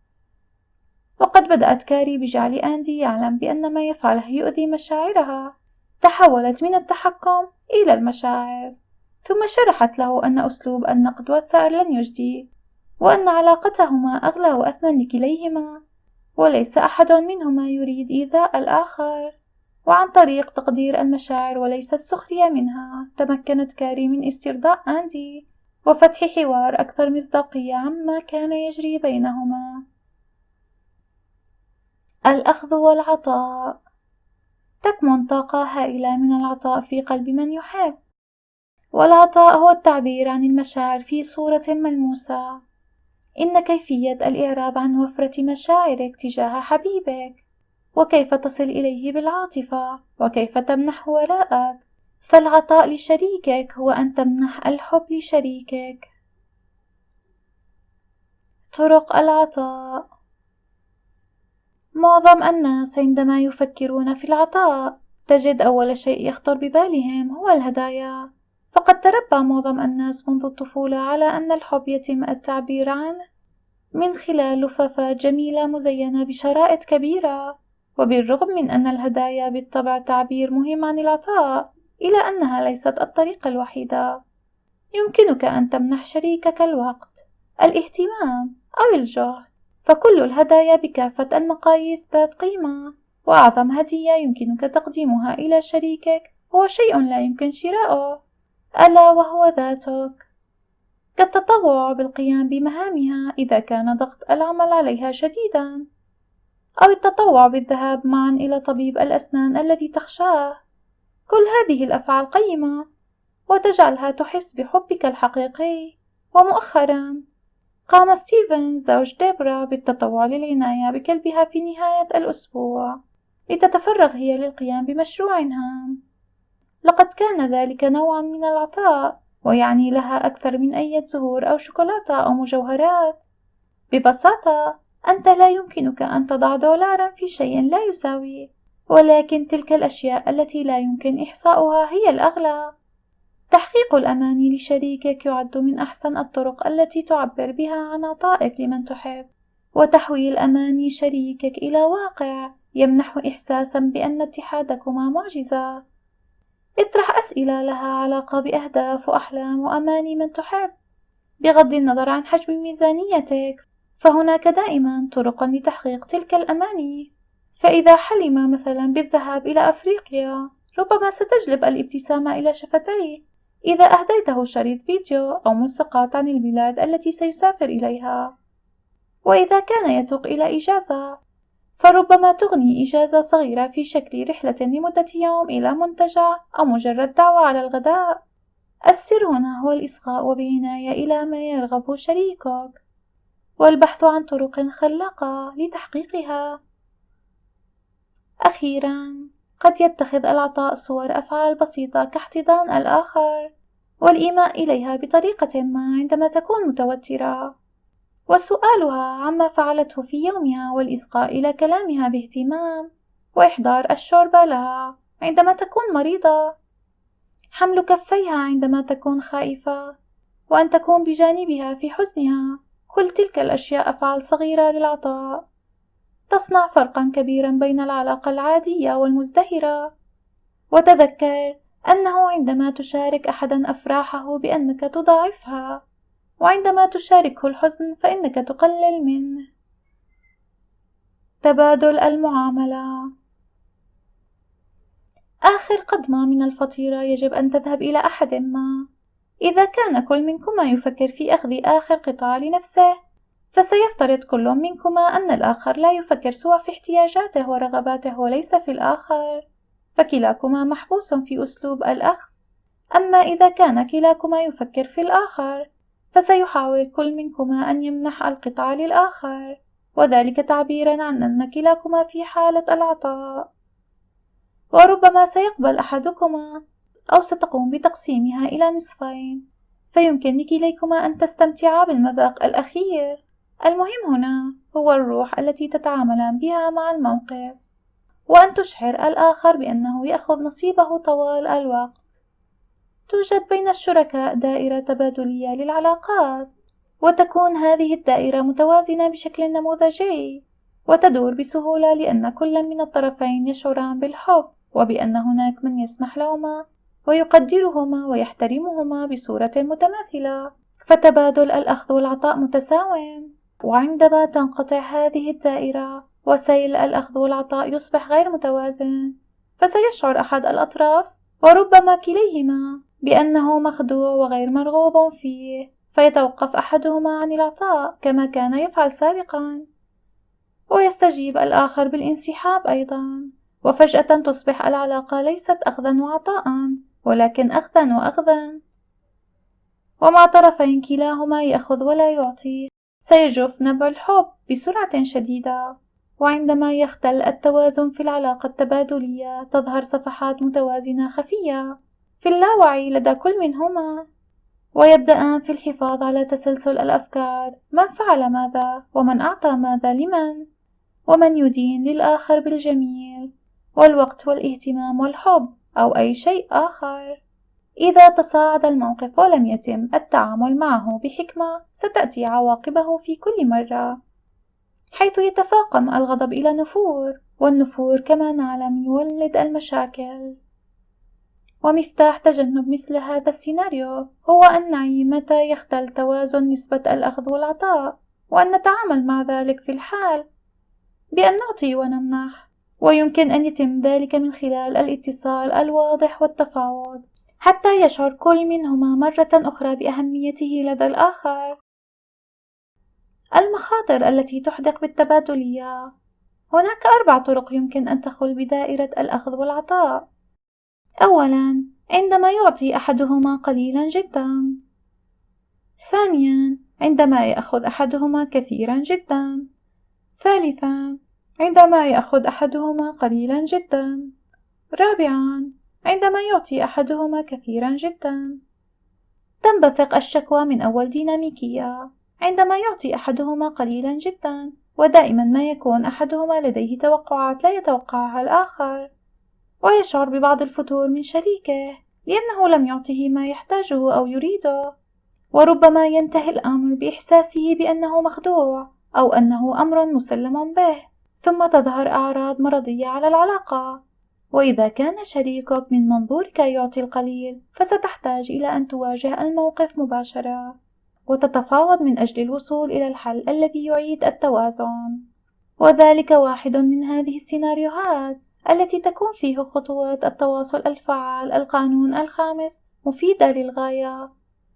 وقد بدأت كاري بجعل أندي يعلم بأن ما يفعله يؤذي مشاعرها، تحولت من التحكم إلى المشاعر، ثم شرحت له أن أسلوب النقد والثأر لن يجدي، وأن علاقتهما أغلى وأثمن لكليهما، وليس أحد منهما يريد إيذاء الآخر. وعن طريق تقدير المشاعر وليس السخرية منها، تمكنت كاري من استرضاء أندي وفتح حوار أكثر مصداقية عما كان يجري بينهما. الأخذ والعطاء. تكمن طاقة هائلة من العطاء في قلب من يحب، والعطاء هو التعبير عن المشاعر في صورة ملموسة. إن كيفية الإعراب عن وفرة مشاعرك تجاه حبيبك، وكيف تصل إليه بالعاطفة، وكيف تمنح ولاءك. فالعطاء لشريكك هو أن تمنح الحب لشريكك. طرق العطاء. معظم الناس عندما يفكرون في العطاء تجد أول شيء يخطر ببالهم هو الهدايا، فقد تربى معظم الناس منذ الطفولة على أن الحب يتم التعبير عنه من خلال لفافات جميلة مزينة بشرائط كبيرة، وبالرغم من أن الهدايا بالطبع تعبير مهم عن العطاء، إلا أنها ليست الطريقة الوحيدة. يمكنك أن تمنح شريكك الوقت، الاهتمام، أو الجهد، فكل الهدايا بكافة المقاييس ذات قيمة، وأعظم هدية يمكنك تقديمها إلى شريكك هو شيء لا يمكن شراؤه، ألا وهو ذاتك، كالتطوع بالقيام بمهامها إذا كان ضغط العمل عليها شديدا، أو التطوع بالذهاب معا إلى طبيب الأسنان الذي تخشاه. كل هذه الأفعال قيمة وتجعلها تحس بحبك الحقيقي. ومؤخرا قام ستيفن زوج ديبرا بالتطوع للعناية بكلبها في نهاية الأسبوع لتتفرغ هي للقيام بمشروع هام. لقد كان ذلك نوعا من العطاء، ويعني لها أكثر من أي زهور أو شوكولاتة أو مجوهرات. ببساطة أنت لا يمكنك أن تضع دولارا في شيء لا يساوي، ولكن تلك الأشياء التي لا يمكن إحصاؤها هي الأغلى. تحقيق الأماني لشريكك يعد من أحسن الطرق التي تعبر بها عن عطائك لمن تحب، وتحويل أماني شريكك إلى واقع يمنح إحساسا بأن اتحادكما معجزة. اطرح أسئلة لها علاقة بأهداف وأحلام وأماني من تحب، بغض النظر عن حجم ميزانيتك، فهناك دائما طرق لتحقيق تلك الأماني. فإذا حلم مثلا بالذهاب إلى أفريقيا، ربما ستجلب الابتسامة إلى شفتيه إذا أهديته شريط فيديو أو ملصقات عن البلاد التي سيسافر إليها. وإذا كان يتوق إلى إجازة، فربما تغني إجازة صغيرة في شكل رحلة لمدة يوم إلى منتجع أو مجرد دعوة على الغداء. السر هنا هو الإصغاء وبعناية إلى ما يرغب شريكك، والبحث عن طرق خلاقة لتحقيقها. أخيرا، قد يتخذ العطاء صور أفعال بسيطة كاحتضان الآخر والإيماء إليها بطريقة ما عندما تكون متوترة، وسؤالها عما فعلته في يومها والإصغاء إلى كلامها باهتمام، وإحضار الشوربة لها عندما تكون مريضة، حمل كفيها عندما تكون خائفة، وأن تكون بجانبها في حزنها. كل تلك الأشياء أفعال صغيرة للعطاء تصنع فرقا كبيرا بين العلاقة العادية والمزدهرة. وتذكر أنه عندما تشارك أحدا أفراحه بأنك تضاعفها، وعندما تشاركه الحزن فإنك تقلل منه. تبادل المعاملة. آخر قدمة من الفطيرة يجب أن تذهب إلى أحد ما. إذا كان كل منكما يفكر في أخذ آخر قطعة لنفسه، فسيفترض كل منكما أن الآخر لا يفكر سوى في احتياجاته ورغباته وليس في الآخر، فكلاكما محبوس في أسلوب الأخذ. أما إذا كان كلاكما يفكر في الآخر، فسيحاول كل منكما أن يمنح القطعة للآخر، وذلك تعبيرا عن أن كلاكما في حالة العطاء. وربما سيقبل أحدكما، أو ستقوم بتقسيمها إلى نصفين، فيمكن لكليكما أن تستمتعا بالمذاق الأخير. المهم هنا هو الروح التي تتعاملان بها مع الموقف، وأن تشعر الآخر بأنه يأخذ نصيبه طوال الوقت. توجد بين الشركاء دائرة تبادلية للعلاقات، وتكون هذه الدائرة متوازنة بشكل نموذجي، وتدور بسهولة لأن كل من الطرفين يشعران بالحب، وبأن هناك من يسمح لهما ويقدرهما ويحترمهما بصورة متماثلة، فتبادل الأخذ والعطاء متساو. وعندما تنقطع هذه الدائرة وسيل الأخذ والعطاء يصبح غير متوازن، فسيشعر أحد الأطراف، وربما كليهما، بأنه مخدوع وغير مرغوب فيه، فيتوقف أحدهما عن العطاء كما كان يفعل سابقا، ويستجيب الآخر بالانسحاب أيضا، وفجأة تصبح العلاقة ليست أخذا وعطاء، ولكن أخذا وأخذا، ومع طرفين كلاهما يأخذ ولا يعطي، سيجف نبع الحب بسرعة شديدة. وعندما يختل التوازن في العلاقة التبادلية، تظهر صفحات متوازنة خفية في اللاوعي لدى كل منهما، ويبدأان في الحفاظ على تسلسل الأفكار: من فعل ماذا، ومن أعطى ماذا لمن، ومن يدين للآخر بالجميل والوقت والاهتمام والحب أو أي شيء آخر. إذا تصاعد الموقف ولم يتم التعامل معه بحكمة، ستأتي عواقبه في كل مرة، حيث يتفاقم الغضب إلى نفور، والنفور كما نعلم يولد المشاكل. ومفتاح تجنب مثل هذا السيناريو هو أن نعي متى يختل توازن نسبة الأخذ والعطاء، وأن نتعامل مع ذلك في الحال بأن نعطي ونمنح، ويمكن أن يتم ذلك من خلال الاتصال الواضح والتفاوض، حتى يشعر كل منهما مرة أخرى بأهميته لدى الآخر. المخاطر التي تحدق بالتبادلية: هناك 4 طرق يمكن أن تخل بدائرة الأخذ والعطاء. أولاً، عندما يعطي أحدهما قليلاً جداً. ثانياً، عندما يأخذ أحدهما كثيراً جداً. ثالثاً، عندما يأخذ أحدهما قليلاً جداً. رابعاً، عندما يعطي أحدهما كثيراً جداً. تنبثق الشكوى من أول ديناميكية عندما يعطي أحدهما قليلاً جداً، ودائماً ما يكون أحدهما لديه توقعات لا يتوقعها الآخر، ويشعر ببعض الفتور من شريكه لأنه لم يعطه ما يحتاجه أو يريده، وربما ينتهي الأمر بإحساسه بأنه مخدوع أو أنه أمر مسلم به، ثم تظهر أعراض مرضية على العلاقة. وإذا كان شريكك من منظورك يعطي القليل، فستحتاج إلى أن تواجه الموقف مباشرة وتتفاوض من أجل الوصول إلى الحل الذي يعيد التوازن. وذلك واحد من هذه السيناريوهات التي تكون فيه خطوات التواصل الفعال. القانون الخامس مفيدة للغاية،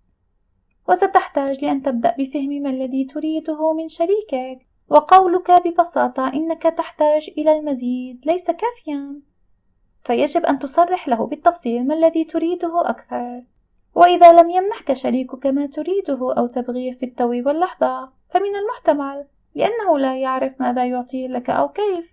وستحتاج لأن تبدأ بفهم ما الذي تريده من شريكك، وقولك ببساطة إنك تحتاج إلى المزيد ليس كافيا، فيجب أن تصرح له بالتفصيل ما الذي تريده أكثر. وإذا لم يمنحك شريكك ما تريده أو تبغيه في التو واللحظة، فمن المحتمل لأنه لا يعرف ماذا يعطيه لك أو كيف،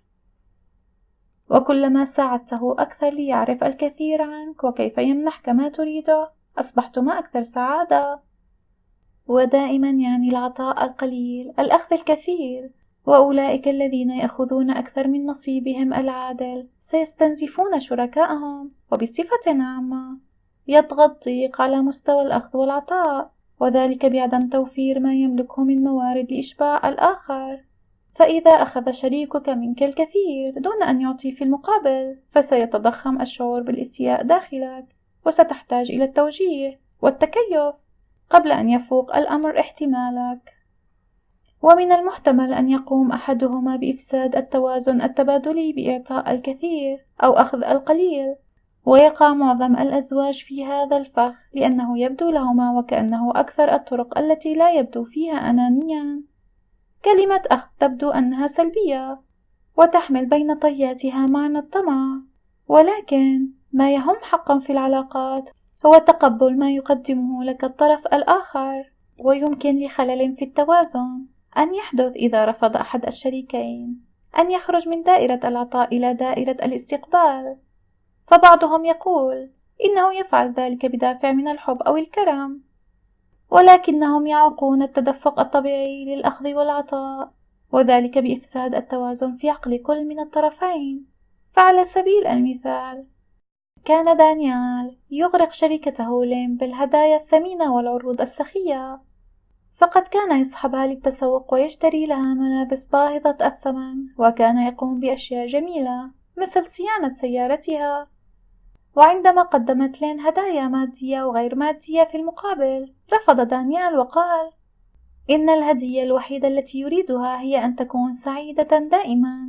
وكلما ساعدته أكثر ليعرف الكثير عنك وكيف يمنحك ما تريده، أصبحتما أكثر سعادة. ودائما يعني العطاء القليل الأخذ الكثير، وأولئك الذين يأخذون أكثر من نصيبهم العادل سيستنزفون شركائهم، وبصفة عامة يطغى الضيق على مستوى الأخذ والعطاء، وذلك بعدم توفير ما يملكه من موارد لإشباع الآخر. فإذا أخذ شريكك منك الكثير دون أن يعطي في المقابل، فسيتضخم الشعور بالاستياء داخلك، وستحتاج إلى التوجيه والتكيف قبل أن يفوق الأمر احتمالك. ومن المحتمل أن يقوم أحدهما بإفساد التوازن التبادلي بإعطاء الكثير أو أخذ القليل، ويقع معظم الأزواج في هذا الفخ لأنه يبدو لهما وكأنه أكثر الطرق التي لا يبدو فيها أنانيا. كلمة أخذ تبدو أنها سلبية وتحمل بين طياتها معنى الطمع، ولكن ما يهم حقا في العلاقات هو تقبل ما يقدمه لك الطرف الآخر. ويمكن لخلل في التوازن أن يحدث إذا رفض أحد الشريكين أن يخرج من دائرة العطاء إلى دائرة الاستقبال، فبعضهم يقول إنه يفعل ذلك بدافع من الحب أو الكرم، ولكنهم يعوقون التدفق الطبيعي للأخذ والعطاء، وذلك بإفساد التوازن في عقل كل من الطرفين. فعلى سبيل المثال، كان دانيال يغرق شريكته ليم بالهدايا الثمينة والعروض السخية، فقد كان يصحبها للتسوق ويشتري لها ملابس باهظة الثمن، وكان يقوم بأشياء جميلة مثل صيانة سيارتها. وعندما قدمت لين هدايا مادية وغير مادية في المقابل، رفض دانيال وقال إن الهدية الوحيدة التي يريدها هي أن تكون سعيدة دائما.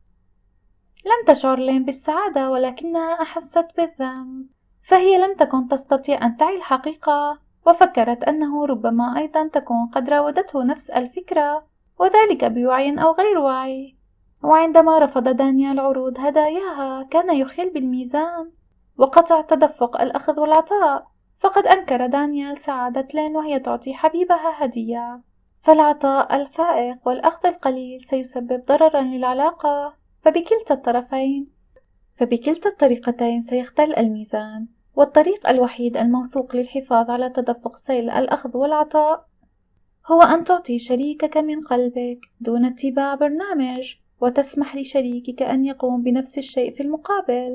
لم تشعر لين بالسعادة، ولكنها أحست بالذنب، فهي لم تكن تستطيع أن تعي الحقيقة، وفكرت أنه ربما أيضا تكون قد راودته نفس الفكرة، وذلك بوعي أو غير وعي. وعندما رفض دانيال عروض هداياها، كان يخل بالميزان وقطع تدفق الأخذ والعطاء، فقد أنكر دانيال سعادة لين وهي تعطي حبيبها هدية. فالعطاء الفائق والأخذ القليل سيسبب ضررا للعلاقة، فبكلتا الطريقتين سيختل الميزان، والطريق الوحيد الموثوق للحفاظ على تدفق سيل الأخذ والعطاء هو أن تعطي شريكك من قلبك دون اتباع برنامج، وتسمح لشريكك أن يقوم بنفس الشيء في المقابل.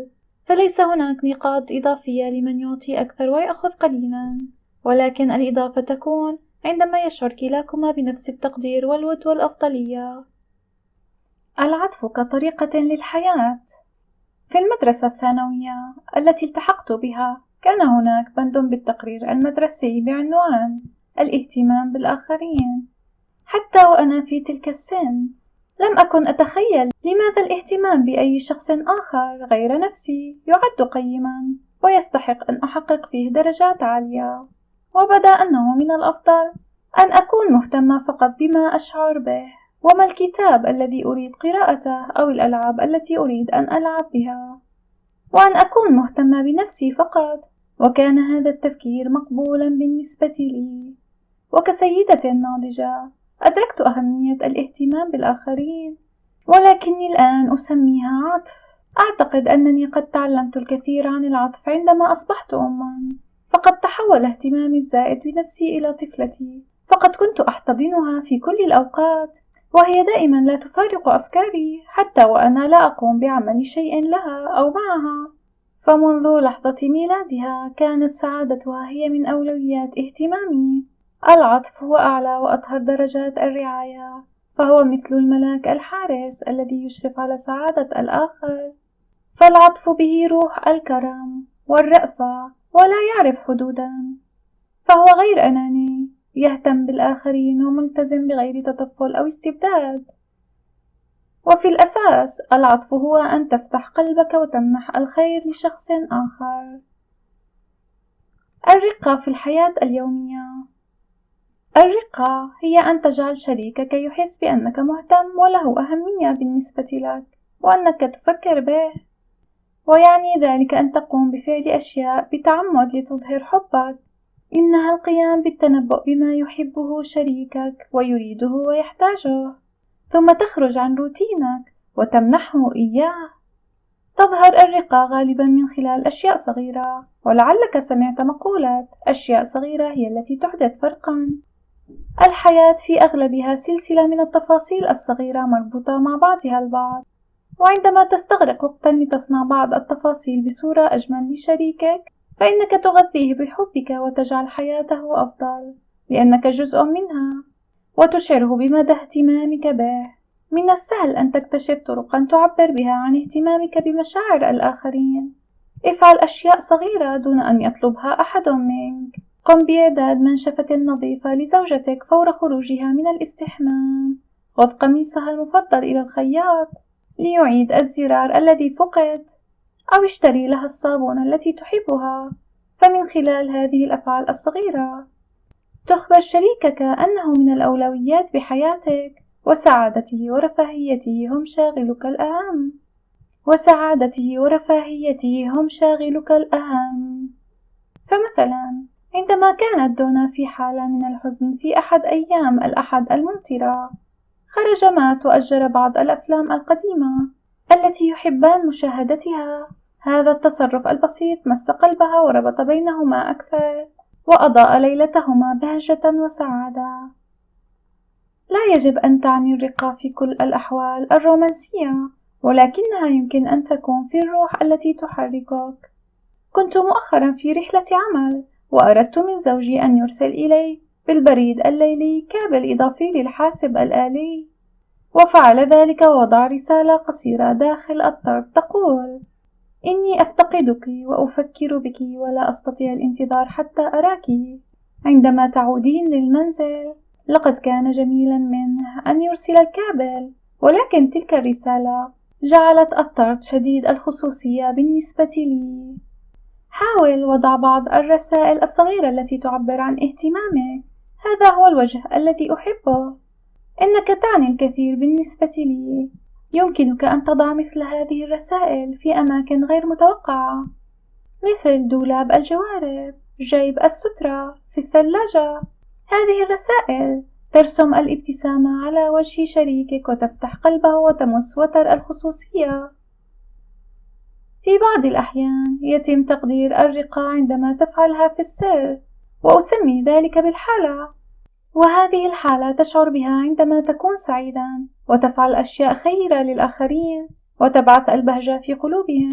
فليس هناك نقاط إضافية لمن يعطي أكثر ويأخذ قليلا، ولكن الإضافة تكون عندما يشعر كلاكما بنفس التقدير والود والأفضلية. العطف كطريقة للحياة. في المدرسة الثانوية التي التحقت بها كان هناك بند بالتقرير المدرسي بعنوان الاهتمام بالآخرين. حتى وأنا في تلك السن لم أكن أتخيل لماذا الاهتمام بأي شخص آخر غير نفسي يعد قيما ويستحق أن أحقق فيه درجات عالية، وبدا أنه من الأفضل أن أكون مهتمة فقط بما أشعر به، وما الكتاب الذي أريد قراءته أو الألعاب التي أريد أن ألعب بها، وأن أكون مهتمة بنفسي فقط. وكان هذا التفكير مقبولا بالنسبة لي. وكسيدة ناضجة أدركت أهمية الاهتمام بالآخرين، ولكني الآن أسميها عطف. أعتقد أنني قد تعلمت الكثير عن العطف عندما أصبحت أمًا، فقد تحول اهتمامي الزائد بنفسي إلى طفلتي، فقد كنت أحتضنها في كل الأوقات، وهي دائما لا تفارق أفكاري حتى وأنا لا أقوم بعمل شيء لها أو معها. فمنذ لحظة ميلادها كانت سعادتها هي من أولويات اهتمامي. العطف هو أعلى وأطهر درجات الرعاية، فهو مثل الملاك الحارس الذي يشرف على سعادة الآخر. فالعطف به روح الكرم والرأفة ولا يعرف حدودا، فهو غير أناني، يهتم بالآخرين وملتزم بغير تطفل أو استبداد. وفي الأساس العطف هو أن تفتح قلبك وتمنح الخير لشخص آخر. الرقة في الحياة اليومية. الرقة هي أن تجعل شريكك يحس بأنك مهتم وله أهمية بالنسبة لك وأنك تفكر به، ويعني ذلك أن تقوم بفعل أشياء بتعمد لتظهر حبك. إنها القيام بالتنبؤ بما يحبه شريكك ويريده ويحتاجه، ثم تخرج عن روتينك وتمنحه إياه. تظهر الرقة غالبا من خلال أشياء صغيرة، ولعلك سمعت مقولة أشياء صغيرة هي التي تحدث فرقا. الحياة في أغلبها سلسلة من التفاصيل الصغيرة مربوطة مع بعضها البعض، وعندما تستغرق وقتا لتصنع بعض التفاصيل بصورة أجمل لشريكك فإنك تغذيه بحبك وتجعل حياته أفضل لأنك جزء منها، وتشعره بمدى اهتمامك به. من السهل أن تكتشف طرقا تعبر بها عن اهتمامك بمشاعر الآخرين. افعل أشياء صغيرة دون أن يطلبها أحد منك. قم بإعداد منشفة نظيفة لزوجتك فور خروجها من الاستحمام. خذ قميصها المفضل إلى الخياط ليعيد الزرار الذي فقد، أو اشتري لها الصابون التي تحبها. فمن خلال هذه الأفعال الصغيرة تخبر شريكك أنه من الأولويات بحياتك، وسعادته ورفاهيته هم شاغلك الأهم. فمثلا عندما كانت دونا في حالة من الحزن في أحد أيام الأحد الممطرة، خرج مات وأجر بعض الأفلام القديمة التي يحبان مشاهدتها. هذا التصرف البسيط مس قلبها وربط بينهما أكثر، وأضاء ليلتهما بهجة وسعادة. لا يجب أن تعني الرقة في كل الأحوال الرومانسية، ولكنها يمكن أن تكون في الروح التي تحركك. كنت مؤخرا في رحلة عمل، وأردت من زوجي أن يرسل إلي بالبريد الليلي كابل إضافي للحاسب الآلي، وفعل ذلك ووضع رسالة قصيرة داخل الطرد تقول: إني أفتقدك وأفكر بك ولا أستطيع الانتظار حتى أراك عندما تعودين للمنزل. لقد كان جميلا منه أن يرسل الكابل، ولكن تلك الرسالة جعلت الطرد شديد الخصوصية بالنسبة لي. حاول وضع بعض الرسائل الصغيرة التي تعبر عن اهتمامك. هذا هو الوجه الذي أحبه. إنك تعني الكثير بالنسبة لي. يمكنك أن تضع مثل هذه الرسائل في أماكن غير متوقعة، مثل دولاب الجوارب، جيب السترة، في الثلاجة. هذه الرسائل ترسم الابتسامة على وجه شريكك وتفتح قلبه وتمس وتر الخصوصية. في بعض الأحيان يتم تقدير الرقة عندما تفعلها في السر، وأسمي ذلك بالحالة. وهذه الحالة تشعر بها عندما تكون سعيدا وتفعل أشياء خيرة للآخرين وتبعث البهجة في قلوبهم.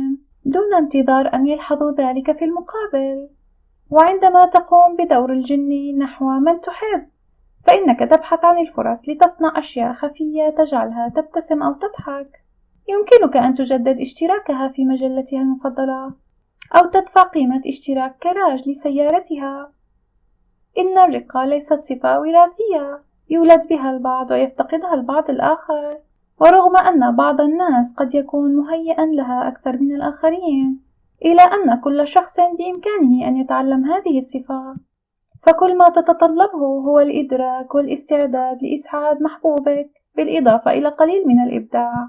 دون انتظار أن يلحظوا ذلك في المقابل. وعندما تقوم بدور الجني نحو من تحب، فإنك تبحث عن الفرص لتصنع أشياء خفية تجعلها تبتسم أو تضحك. يمكنك أن تجدد اشتراكها في مجلتها المفضلة، أو تدفع قيمة اشتراك كراج لسيارتها. إن الرقة ليست صفة وراثية يولد بها البعض ويفتقدها البعض الآخر، ورغم أن بعض الناس قد يكون مهيئا لها أكثر من الآخرين، إلا أن كل شخص بإمكانه أن يتعلم هذه الصفات. فكل ما تتطلبه هو الإدراك والاستعداد لإسعاد محبوبك، بالإضافة إلى قليل من الإبداع.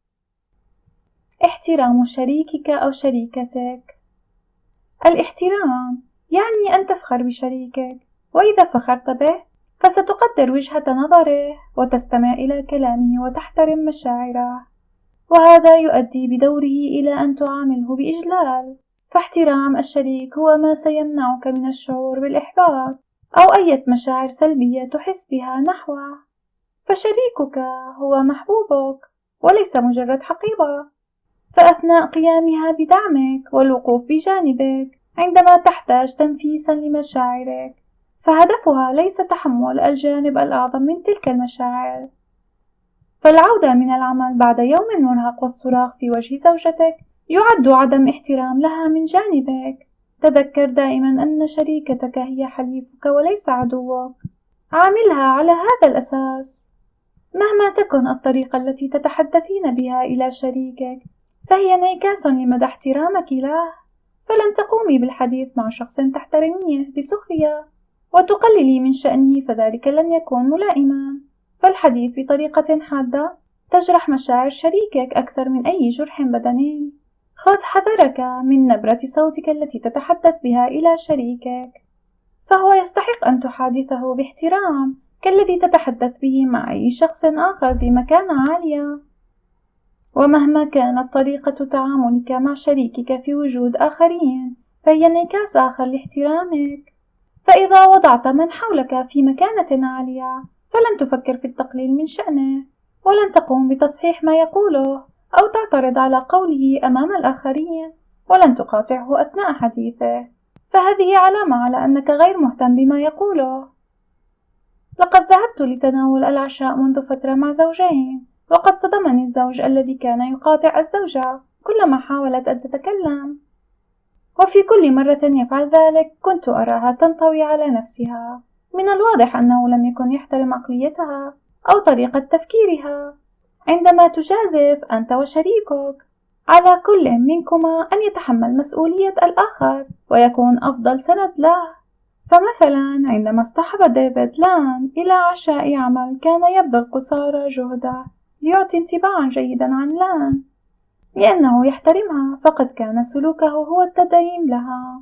احترام شريكك أو شريكتك. الاحترام يعني أن تفخر بشريكك، وإذا فخرت به فستقدر وجهة نظره وتستمع إلى كلامه وتحترم مشاعره، وهذا يؤدي بدوره إلى أن تعامله بإجلال. فاحترام الشريك هو ما سيمنعك من الشعور بالإحباط أو أي مشاعر سلبية تحس بها نحوه، فشريكك هو محبوبك وليس مجرد حقيبة. فأثناء قيامها بدعمك والوقوف بجانبك عندما تحتاج تنفيسا لمشاعرك، فهدفها ليس تحمل الجانب الأعظم من تلك المشاعر. فالعودة من العمل بعد يوم مرهق والصراخ في وجه زوجتك يعد عدم احترام لها من جانبك. تذكر دائما أن شريكتك هي حليفك وليس عدوك. عاملها على هذا الأساس. مهما تكن الطريقة التي تتحدثين بها إلى شريكك، فهي انعكاس لمدى احترامك له. فلن تقومي بالحديث مع شخص تحترميه بسخرية وتقللي من شأنه، فذلك لن يكون ملائما. فالحديث بطريقة حادة تجرح مشاعر شريكك أكثر من أي جرح بدني. خذ حذرك من نبرة صوتك التي تتحدث بها إلى شريكك، فهو يستحق أن تحادثه باحترام كالذي تتحدث به مع أي شخص آخر ذي مكانة عالية. ومهما كانت طريقة تعاملك مع شريكك في وجود آخرين، فهي انعكاس آخر لاحترامك. فإذا وضعت من حولك في مكانة عالية، فلن تفكر في التقليل من شأنه، ولن تقوم بتصحيح ما يقوله أو تعترض على قوله أمام الآخرين، ولن تقاطعه أثناء حديثه، فهذه علامة على أنك غير مهتم بما يقوله. لقد ذهبت لتناول العشاء منذ فترة مع زوجين، وقد صدمني الزوج الذي كان يقاطع الزوجة كلما حاولت أن تتكلم، وفي كل مرة يفعل ذلك كنت أراها تنطوي على نفسها. من الواضح أنه لم يكن يحترم عقليتها أو طريقة تفكيرها. عندما تجازف أنت وشريكك، على كل منكما أن يتحمل مسؤولية الآخر ويكون أفضل سند له. فمثلا عندما اصطحب ديفيد لان إلى عشاء عمل، كان يبذل قصارى جهده ليعطي انطباعا جيدا عن لان لأنه يحترمها، فقد كان سلوكه هو التدعيم لها.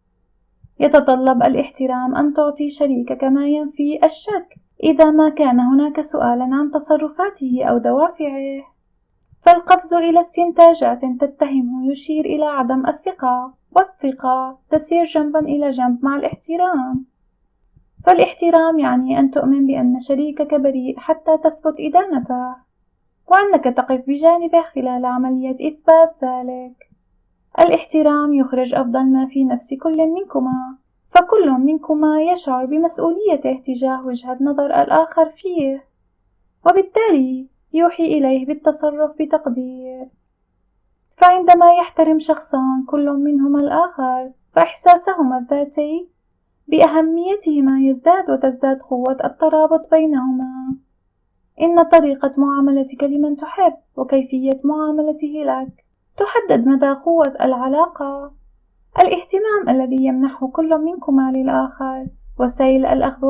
يتطلب الاحترام أن تعطي شريكك ما ينفي الشك إذا ما كان هناك سؤالا عن تصرفاته أو دوافعه. فالقفز إلى استنتاجات تتهمه يشير إلى عدم الثقة، والثقة تسير جنبا إلى جنب مع الاحترام. فالاحترام يعني أن تؤمن بأن شريكك بريء حتى تثبت إدانته، وأنك تقف بجانبه خلال عملية إثبات ذلك. الاحترام يخرج أفضل ما في نفس كل منكما، فكل منكما يشعر بمسؤوليته تجاه وجهة نظر الآخر فيه، وبالتالي يوحي إليه بالتصرف بتقدير. فعندما يحترم شخصان كل منهما الآخر، فإحساسهما الذاتي بأهميتهما يزداد، وتزداد قوة الترابط بينهما. إن طريقة معاملتك لمن تحب وكيفية معاملته لك تحدد مدى قوة العلاقة. الاهتمام الذي يمنحه كل منكما للآخر وسائل الأخذ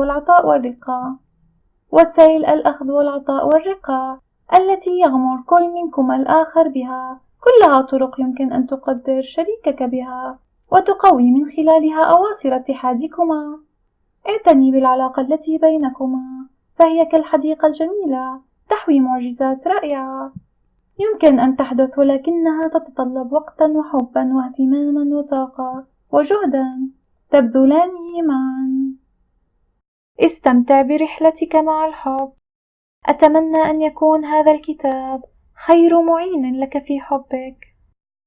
والعطاء والرقة التي يغمر كل منكما الآخر بها، كلها طرق يمكن أن تقدر شريكك بها وتقوي من خلالها أواصر اتحادكما. اعتني بالعلاقة التي بينكما، فهي كالحديقة الجميلة تحوي معجزات رائعة يمكن أن تحدث، ولكنها تتطلب وقتا وحبا واهتماما وطاقة وجهدا تبذلانه معا. استمتع برحلتك مع الحب. أتمنى أن يكون هذا الكتاب خير معين لك في حبك.